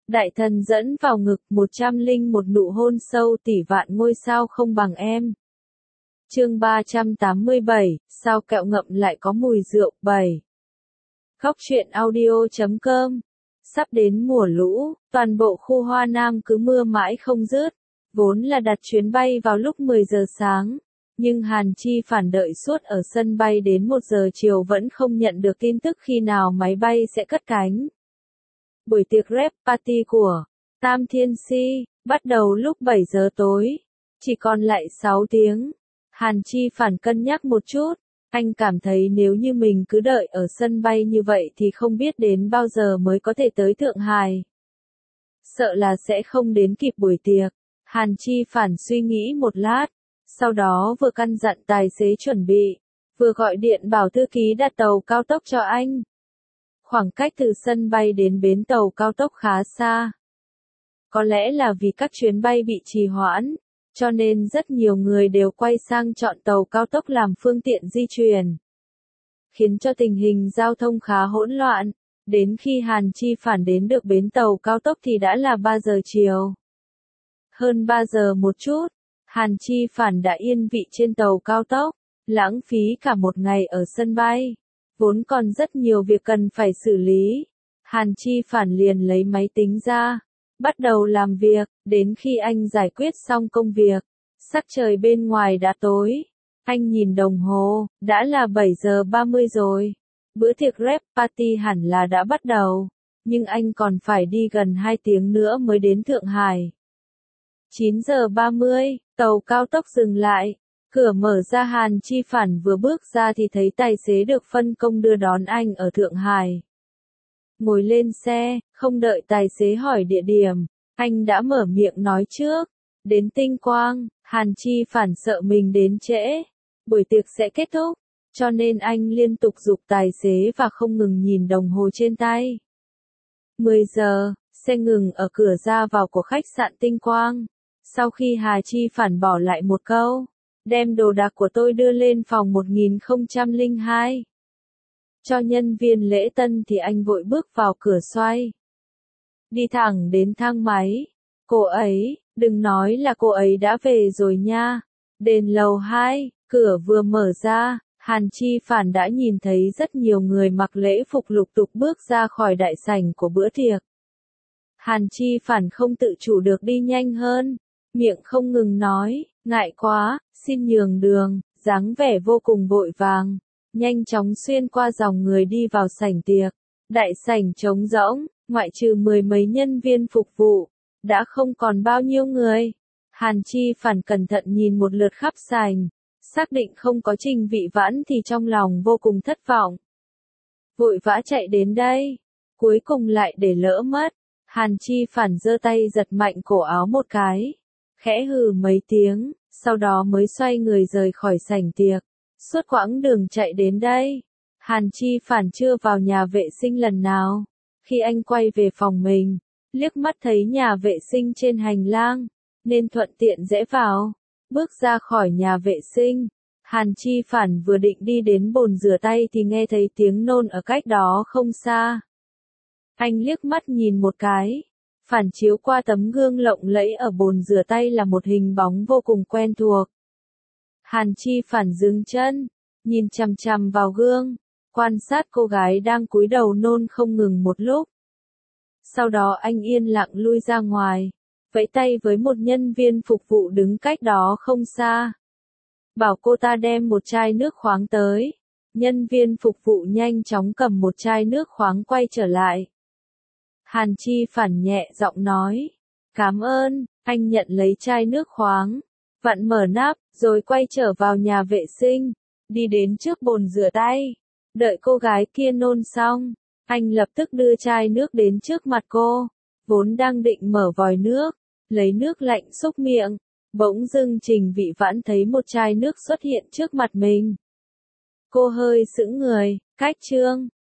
Đại thần dẫn vào ngực 101 nụ hôn sâu tỷ vạn ngôi sao không bằng em. Chương 387, sao kẹo ngậm lại có mùi rượu 7. Góc truyện audio.com. Sắp đến mùa lũ, toàn bộ khu Hoa Nam cứ mưa mãi không dứt. Vốn là đặt chuyến bay vào lúc 10 giờ sáng, nhưng Hàn Chi phản đợi suốt ở sân bay đến 1 giờ chiều vẫn không nhận được tin tức khi nào máy bay sẽ cất cánh. Buổi tiệc rap party của Tam Thiên Si bắt đầu lúc 7 giờ tối, chỉ còn lại 6 tiếng. Hàn Chi phản cân nhắc một chút, anh cảm thấy nếu như mình cứ đợi ở sân bay như vậy thì không biết đến bao giờ mới có thể tới Thượng Hải. Sợ là sẽ không đến kịp buổi tiệc. Hàn Chi phản suy nghĩ một lát, sau đó vừa căn dặn tài xế chuẩn bị, vừa gọi điện bảo thư ký đặt tàu cao tốc cho anh. Khoảng cách từ sân bay đến bến tàu cao tốc khá xa. Có lẽ là vì các chuyến bay bị trì hoãn, cho nên rất nhiều người đều quay sang chọn tàu cao tốc làm phương tiện di chuyển, khiến cho tình hình giao thông khá hỗn loạn. Đến khi Hàn Chi phản đến được bến tàu cao tốc thì đã là 3 giờ chiều. Hơn 3 giờ một chút, Hàn Chi phản đã yên vị trên tàu cao tốc, lãng phí cả một ngày ở sân bay. Vốn còn rất nhiều việc cần phải xử lý. Hàn Chi phản liền lấy máy tính ra, bắt đầu làm việc, đến khi anh giải quyết xong công việc, sắc trời bên ngoài đã tối. Anh nhìn đồng hồ, đã là 7 giờ 30 rồi. Bữa tiệc rap party hẳn là đã bắt đầu, nhưng anh còn phải đi gần 2 tiếng nữa mới đến Thượng Hải. 9 giờ 30, tàu cao tốc dừng lại. Cửa mở ra, Hàn Chi phản vừa bước ra thì thấy tài xế được phân công đưa đón anh ở Thượng Hải. Ngồi lên xe, không đợi tài xế hỏi địa điểm, anh đã mở miệng nói trước. Đến Tinh Quang. Hàn Chi phản sợ mình đến trễ, buổi tiệc sẽ kết thúc, cho nên anh liên tục giục tài xế và không ngừng nhìn đồng hồ trên tay. 10 giờ, xe ngừng ở cửa ra vào của khách sạn Tinh Quang. Sau khi Hà Chi phản bỏ lại một câu, đem đồ đạc của tôi đưa lên phòng 1002. Cho nhân viên lễ tân thì anh vội bước vào cửa xoay. Đi thẳng đến thang máy. Cô ấy, đừng nói là cô ấy đã về rồi nha. Đến lầu 2, cửa vừa mở ra, Hàn Chi phản đã nhìn thấy rất nhiều người mặc lễ phục lục tục bước ra khỏi đại sảnh của bữa tiệc. Hàn Chi phản không tự chủ được đi nhanh hơn, miệng không ngừng nói, ngại quá, xin nhường đường, dáng vẻ vô cùng vội vàng, nhanh chóng xuyên qua dòng người đi vào sảnh tiệc. Đại sảnh trống rỗng, ngoại trừ 10 mấy nhân viên phục vụ, đã không còn bao nhiêu người. Hàn Chi phản cẩn thận nhìn một lượt khắp sảnh, xác định không có Trình Vị Vãn thì trong lòng vô cùng thất vọng. Vội vã chạy đến đây, cuối cùng lại để lỡ mất. Hàn Chi phản giơ tay giật mạnh cổ áo một cái, khẽ hừ mấy tiếng, sau đó mới xoay người rời khỏi sảnh tiệc. Suốt quãng đường chạy đến đây, Hàn Chi phản chưa vào nhà vệ sinh lần nào. Khi anh quay về phòng mình, liếc mắt thấy nhà vệ sinh trên hành lang, nên thuận tiện rẽ vào. Bước ra khỏi nhà vệ sinh, Hàn Chi phản vừa định đi đến bồn rửa tay thì nghe thấy tiếng nôn ở cách đó không xa. Anh liếc mắt nhìn một cái, phản chiếu qua tấm gương lộng lẫy ở bồn rửa tay là một hình bóng vô cùng quen thuộc. Hàn Chi phản dừng chân, nhìn chằm chằm vào gương, quan sát cô gái đang cúi đầu nôn không ngừng một lúc. Sau đó anh yên lặng lui ra ngoài, vẫy tay với một nhân viên phục vụ đứng cách đó không xa. Bảo cô ta đem một chai nước khoáng tới. Nhân viên phục vụ nhanh chóng cầm một chai nước khoáng quay trở lại. Hàn Chi phản nhẹ giọng nói, cảm ơn. Anh nhận lấy chai nước khoáng, vặn mở nắp, rồi quay trở vào nhà vệ sinh, đi đến trước bồn rửa tay. Đợi cô gái kia nôn xong, anh lập tức đưa chai nước đến trước mặt cô. Vốn đang định mở vòi nước, lấy nước lạnh xúc miệng, bỗng dưng Trình Vị Vãn thấy một chai nước xuất hiện trước mặt mình. Cô hơi sững người, cách chương.